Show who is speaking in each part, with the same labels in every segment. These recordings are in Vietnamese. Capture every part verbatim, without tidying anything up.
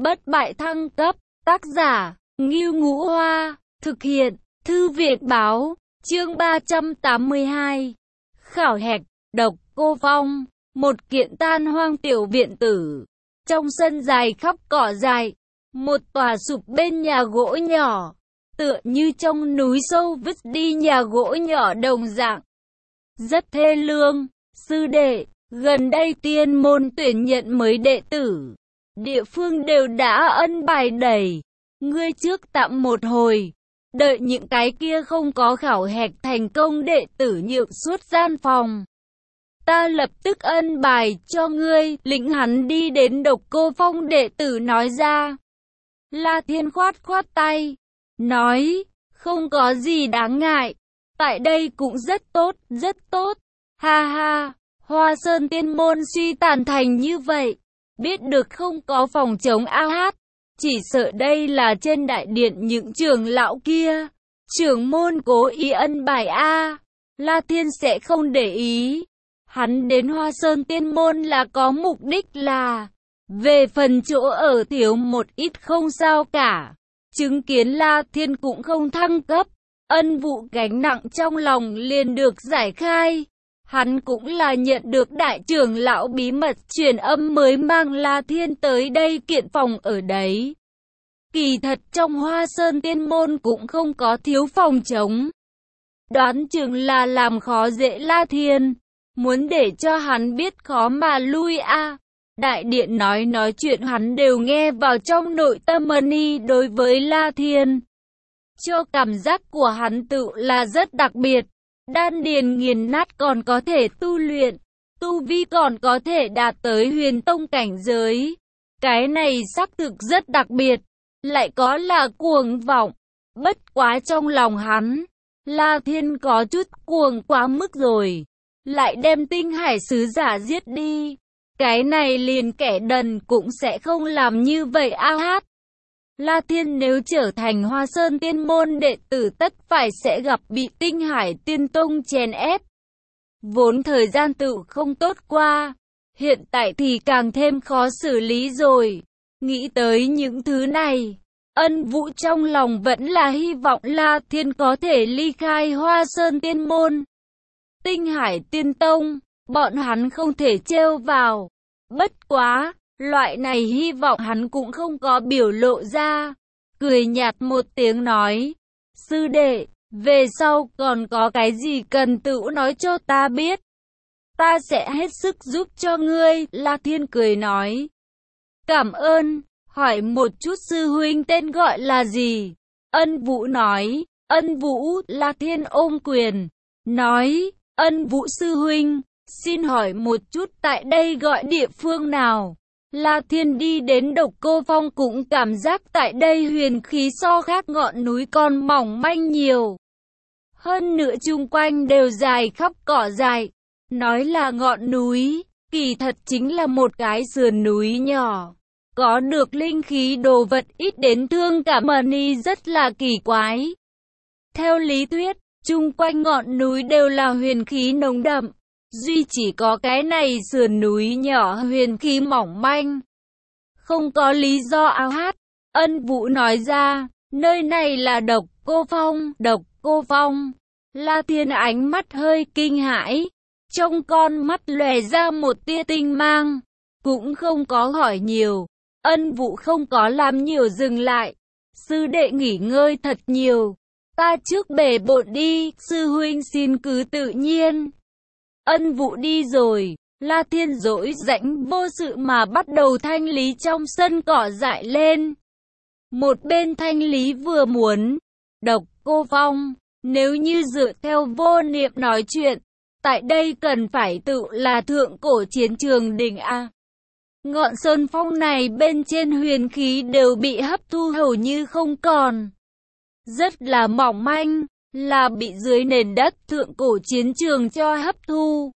Speaker 1: Bất bại thăng cấp, tác giả, Ngưu Ngũ Hoa, thực hiện, Thư viện Báo, chương ba trăm tám mươi hai. Khảo hạch, Độc Cô Phong, một kiện tan hoang tiểu viện tử. Trong sân dài khắp cỏ dại, một tòa sụp bên nhà gỗ nhỏ, tựa như trong núi sâu vứt đi nhà gỗ nhỏ đồng dạng. Rất thê lương, sư đệ, gần đây tiên môn tuyển nhận mới đệ tử. Địa phương đều đã ân bài đầy, ngươi trước tạm một hồi, đợi những cái kia không có khảo hạch thành công đệ tử nhượng suốt gian phòng. Ta lập tức ân bài cho ngươi, lĩnh hắn đi đến Độc Cô Phong. Đệ tử nói ra. La Thiên khoát khoát tay, nói, không có gì đáng ngại, tại đây cũng rất tốt, rất tốt, ha ha, Hoa Sơn tiên môn suy tàn thành như vậy, biết được không có phòng chống a hát, chỉ sợ đây là trên đại điện những trưởng lão kia, trưởng môn cố ý ân bài a. La Thiên sẽ không để ý, hắn đến Hoa Sơn tiên môn là có mục đích là, về phần chỗ ở thiếu một ít không sao cả, chứng kiến La Thiên cũng không thăng cấp, ân vụ gánh nặng trong lòng liền được giải khai. Hắn cũng là nhận được đại trưởng lão bí mật truyền âm mới mang La Thiên tới đây kiện phòng ở đấy. Kỳ thật trong Hoa Sơn tiên môn cũng không có thiếu phòng trống. Đoán chừng là làm khó dễ La Thiên, muốn để cho hắn biết khó mà lui a. À. Đại điện nói nói chuyện hắn đều nghe vào trong nội tâm Mani. Đối với La Thiên, cho cảm giác của hắn tự là rất đặc biệt. Đan điền nghiền nát còn có thể tu luyện, tu vi còn có thể đạt tới huyền tông cảnh giới. Cái này xác thực rất đặc biệt, lại có là cuồng vọng. Bất quá trong lòng hắn, La Thiên có chút cuồng quá mức rồi, lại đem Tinh Hải sứ giả giết đi. Cái này liền kẻ đần cũng sẽ không làm như vậy a hát. La Thiên nếu trở thành Hoa Sơn tiên môn đệ tử tất phải sẽ gặp bị Tinh Hải tiên tông chèn ép. Vốn thời gian tự không tốt qua, hiện tại thì càng thêm khó xử lý rồi. Nghĩ tới những thứ này, Ân Vũ trong lòng vẫn là hy vọng La Thiên có thể ly khai Hoa Sơn tiên môn. Tinh Hải tiên tông, bọn hắn không thể trêu vào. Bất quá, loại này hy vọng hắn cũng không có biểu lộ ra. Cười nhạt một tiếng nói, sư đệ, về sau còn có cái gì cần tự nói cho ta biết. Ta sẽ hết sức giúp cho ngươi. La Thiên cười nói, cảm ơn, hỏi một chút sư huynh tên gọi là gì? Ân Vũ nói, Ân Vũ. La Thiên ôm quyền, nói, Ân Vũ sư huynh, xin hỏi một chút tại đây gọi địa phương nào? La Thiên đi đến Độc Cô Phong cũng cảm giác tại đây huyền khí so khác ngọn núi còn mỏng manh nhiều. Hơn nữa chung quanh đều dài khắp cỏ dại. Nói là ngọn núi, kỳ thật chính là một cái sườn núi nhỏ. Có được linh khí đồ vật ít đến thương cả Mani rất là kỳ quái. Theo lý thuyết, chung quanh ngọn núi đều là huyền khí nồng đậm. Duy chỉ có cái này sườn núi nhỏ huyền khí mỏng manh. Không có lý do áo hát. Ân Vũ nói ra, nơi này là Độc Cô Phong. Độc Cô Phong. La Thiên ánh mắt hơi kinh hãi. Trong con mắt lòe ra một tia tinh mang. Cũng không có hỏi nhiều. Ân Vũ không có làm nhiều dừng lại. Sư đệ nghỉ ngơi thật nhiều. Ta trước bể bộn đi. Sư huynh xin cứ tự nhiên. Ân Vũ đi rồi, La Thiên rỗi rãnh vô sự mà bắt đầu thanh lý trong sân cỏ dại lên. Một bên thanh lý vừa muốn, Độc Cô Phong, nếu như dựa theo vô niệm nói chuyện, tại đây cần phải tự là thượng cổ chiến trường đỉnh A. Ngọn sơn phong này bên trên huyền khí đều bị hấp thu hầu như không còn. Rất là mỏng manh. Là bị dưới nền đất thượng cổ chiến trường cho hấp thu.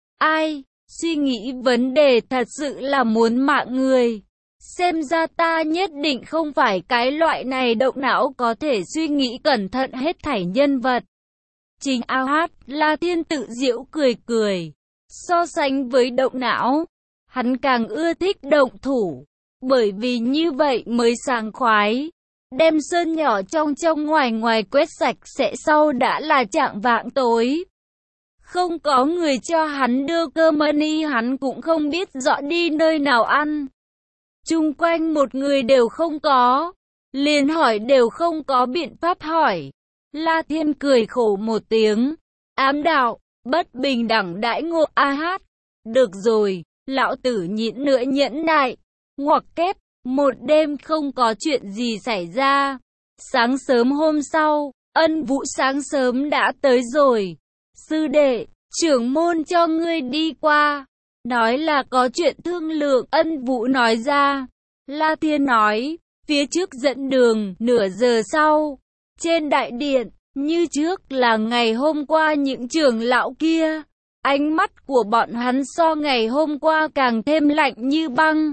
Speaker 1: Ai, suy nghĩ vấn đề thật sự là muốn mạng người. Xem ra ta nhất định không phải cái loại này động não có thể suy nghĩ cẩn thận hết thảy nhân vật. Chính a hát, La Thiên tự giễu cười cười. So sánh với động não, hắn càng ưa thích động thủ. bởi vì như vậy mới sảng khoái. Đem sơn nhỏ trong trong ngoài ngoài quét sạch sẽ sau đã là chạng vạng tối. Không có người cho hắn đưa cơm money, hắn cũng không biết rõ đi nơi nào ăn. Chung quanh một người đều không có, liền hỏi đều không có biện pháp hỏi. La Thiên cười khổ một tiếng, ám đạo, bất bình đẳng đãi ngộ a hát. Được rồi, lão tử nhịn nữa nhẫn nại. Ngoặc kép, một đêm không có chuyện gì xảy ra. Sáng sớm hôm sau, Ân Vũ sáng sớm đã tới rồi. Sư đệ, trưởng môn cho ngươi đi qua. Nói là có chuyện thương lượng, Ân Vũ nói ra. La Thiên nói, phía trước dẫn đường, nửa giờ sau. Trên đại điện, như trước là ngày hôm qua những trưởng lão kia. Ánh mắt của bọn hắn so ngày hôm qua càng thêm lạnh như băng.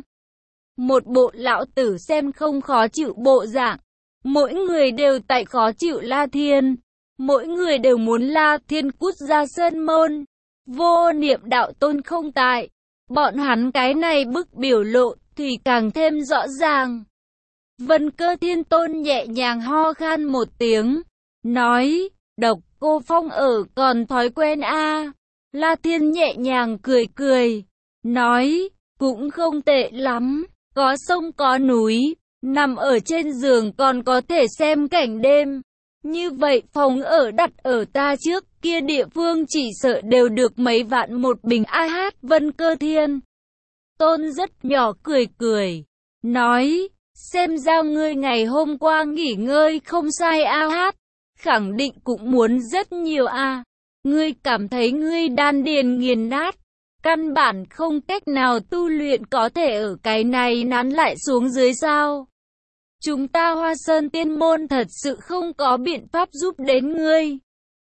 Speaker 1: Một bộ lão tử xem không khó chịu bộ dạng. Mỗi người đều tại khó chịu La Thiên. Mỗi người đều muốn La Thiên cút ra sơn môn. Vô Niệm đạo tôn không tại. Bọn hắn cái này bức biểu lộ thì càng thêm rõ ràng. Vân Cơ Thiên Tôn nhẹ nhàng ho khan một tiếng. Nói, Độc Cô Phong ở còn thói quen a. La Thiên nhẹ nhàng cười cười. Nói, cũng không tệ lắm. Có sông có núi, nằm ở trên giường còn có thể xem cảnh đêm. Như vậy phòng ở đặt ở ta trước kia địa phương chỉ sợ đều được mấy vạn một bình a hát. Vân Cơ Thiên Tôn rất nhỏ cười cười. Nói, xem ra ngươi ngày hôm qua nghỉ ngơi không sai a hát. Khẳng định cũng muốn rất nhiều a. Ngươi cảm thấy ngươi đan điền nghiền nát. Căn bản không cách nào tu luyện, có thể ở cái này nán lại xuống dưới sao? Chúng ta Hoa Sơn Tiên Môn thật sự không có biện pháp giúp đến ngươi.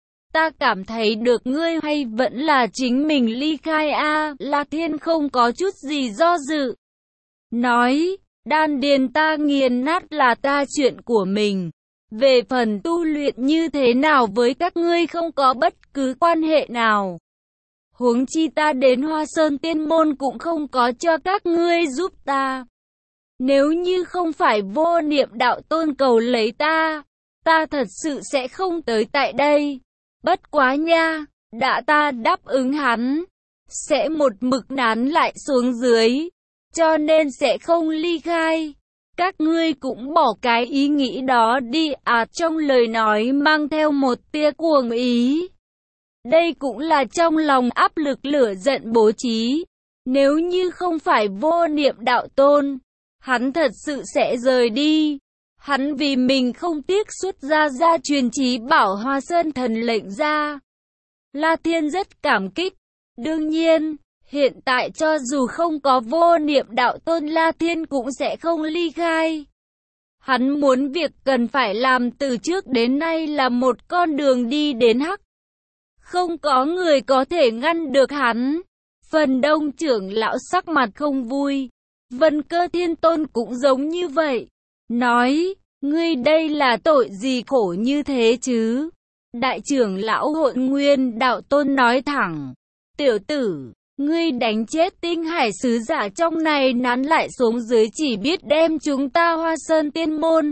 Speaker 1: Ta cảm thấy được ngươi hay vẫn là chính mình ly khai a. La Thiên không có chút gì do dự. Nói, đan điền ta nghiền nát là ta chuyện của mình. Về phần tu luyện như thế nào với các ngươi không có bất cứ quan hệ nào. Huống chi ta đến Hoa Sơn Tiên Môn cũng không có cho các ngươi giúp ta. Nếu như không phải Vô Niệm đạo tôn cầu lấy ta, ta thật sự sẽ không tới tại đây. Bất quá nha, đã ta đáp ứng hắn, sẽ một mực nán lại xuống dưới, cho nên sẽ không ly khai. Các ngươi cũng bỏ cái ý nghĩ đó đi à. Trong lời nói mang theo một tia cuồng ý. Đây cũng là trong lòng áp lực lửa giận bố trí. Nếu như không phải Vô Niệm đạo tôn, hắn thật sự sẽ rời đi. Hắn vì mình không tiếc xuất ra gia truyền chí bảo Hoa Sơn thần lệnh ra. La Thiên rất cảm kích. Đương nhiên, hiện tại cho dù không có Vô Niệm đạo tôn, La Thiên cũng sẽ không ly khai. Hắn muốn việc cần phải làm từ trước đến nay là một con đường đi đến hắc. Không có người có thể ngăn được hắn. Phần đông trưởng lão sắc mặt không vui. Vân Cơ Thiên Tôn cũng giống như vậy. Nói, ngươi đây là tội gì khổ như thế chứ? Đại trưởng lão Hỗn Nguyên đạo tôn nói thẳng. Tiểu tử, ngươi đánh chết Tinh Hải sứ giả trong này nán lại xuống dưới chỉ biết đem chúng ta Hoa Sơn Tiên Môn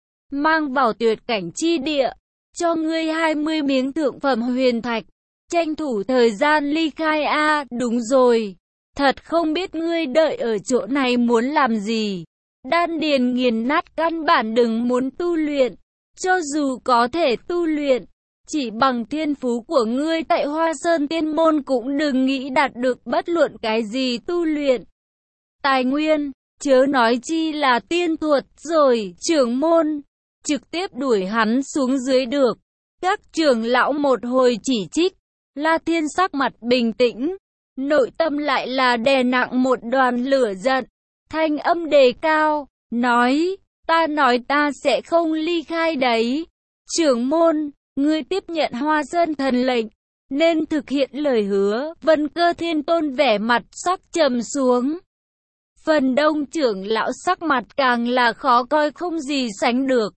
Speaker 1: mang vào tuyệt cảnh chi địa. Cho ngươi hai mươi miếng thượng phẩm huyền thạch, tranh thủ thời gian ly khai a. À, đúng rồi, thật không biết ngươi đợi ở chỗ này muốn làm gì. Đan điền nghiền nát, căn bản đừng muốn tu luyện. Cho dù có thể tu luyện, chỉ bằng thiên phú của ngươi tại Hoa Sơn Tiên Môn cũng đừng nghĩ đạt được bất luận cái gì tu luyện tài nguyên, chớ nói chi là tiên thuật rồi. Trưởng môn trực tiếp đuổi hắn xuống dưới được. Các trưởng lão một hồi chỉ trích. La Thiên sắc mặt bình tĩnh, nội tâm lại là đè nặng một đoàn lửa giận. Thanh âm đề cao, nói, ta nói ta sẽ không ly khai đấy. Trưởng môn, ngươi tiếp nhận Hoa Sơn thần lệnh, nên thực hiện lời hứa. Vân Cơ Thiên Tôn vẻ mặt sắc trầm xuống. Phần đông trưởng lão sắc mặt càng là khó coi không gì sánh được.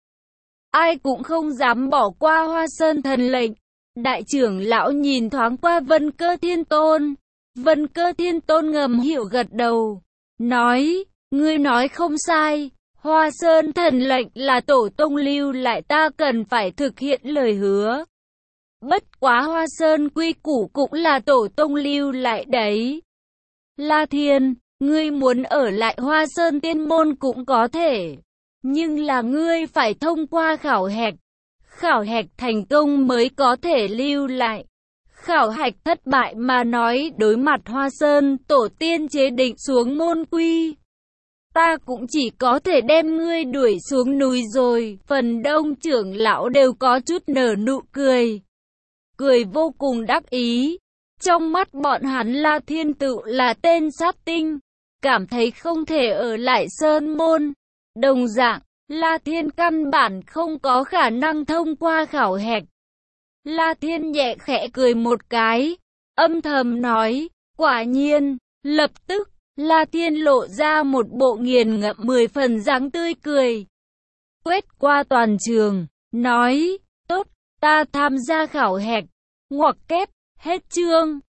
Speaker 1: Ai cũng không dám bỏ qua Hoa Sơn thần lệnh. Đại trưởng lão nhìn thoáng qua Vân Cơ Thiên Tôn. Vân Cơ Thiên Tôn ngầm hiểu gật đầu, nói, ngươi nói không sai, Hoa Sơn thần lệnh là tổ tông lưu lại, ta cần phải thực hiện lời hứa. Bất quá Hoa Sơn quy củ cũng là tổ tông lưu lại đấy. La Thiên, ngươi muốn ở lại Hoa Sơn tiên môn cũng có thể, nhưng là ngươi phải thông qua khảo hạch. Khảo hạch thành công mới có thể lưu lại. Khảo hạch thất bại mà nói, đối mặt Hoa Sơn tổ tiên chế định xuống môn quy, ta cũng chỉ có thể đem ngươi đuổi xuống núi rồi. Phần đông trưởng lão đều có chút nở nụ cười, cười vô cùng đắc ý. Trong mắt bọn hắn La Thiên tự là tên sát tinh, cảm thấy không thể ở lại Sơn môn. Đồng dạng, La Thiên căn bản không có khả năng thông qua khảo hạch. La Thiên nhẹ khẽ cười một cái, âm thầm nói, quả nhiên. Lập tức, La Thiên lộ ra một bộ nghiền ngẫm mười phần dáng tươi cười. Quét qua toàn trường, nói, tốt, ta tham gia khảo hạch. Ngoặc kép, hết chương.